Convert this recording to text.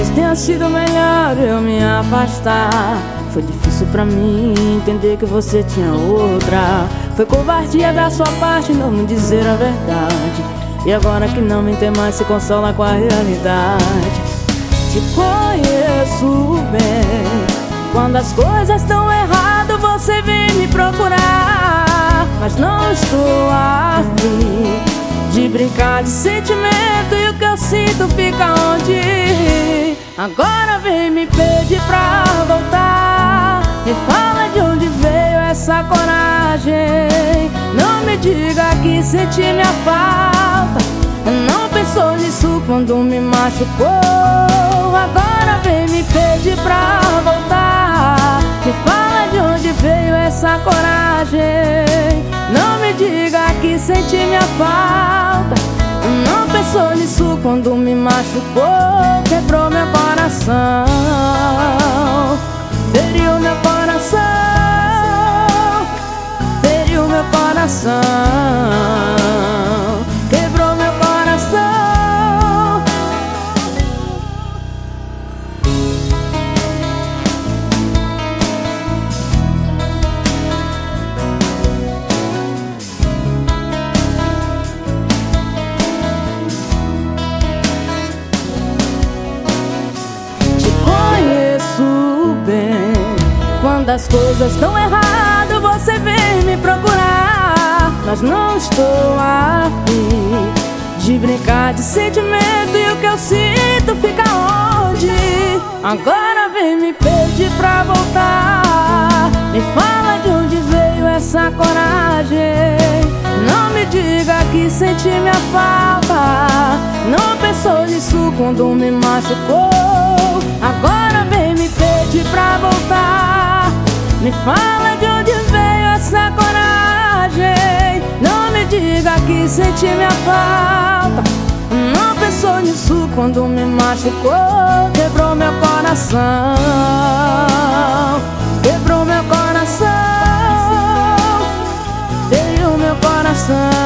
Talvez tenha sido melhor eu me afastar. Foi difícil pra mim entender que você tinha outra. Foi covardia da sua parte não me dizer a verdade. E agora que não me tem mais, se consola com a realidade. Te conheço bem. Quando as coisas estão erradas, você vem me procurar. Mas não estou afim de brincar de sentimento, e o que eu sinto fica onde? Agora vem me pedir pra voltar. Me fala de onde veio essa coragem. Não me diga que senti minha falta. Não pensou nisso quando me machucou. Agora vem me pedir pra voltar. Me fala de onde veio essa coragem. Não me diga que senti minha falta. Não pensou nisso quando me machucou. Quebrou meu coração, feriu meu coração, feriu meu coração, quebrou meu coração. Bem, quando as coisas estão erradas, você vem me procurar. Mas não estou afim de brincar de sentimento, e o que eu sinto fica onde? Agora vem me pedir pra voltar. Me fala de onde veio essa coragem. Não me diga que senti minha falta. Não pensou nisso quando me machucou. Agora vem me pedir pra voltar. Me fala de onde veio essa coragem. Não me diga que senti minha falta. Não pensou nisso quando me machucou. Quebrou meu coração, quebrou meu coração, feriu meu coração.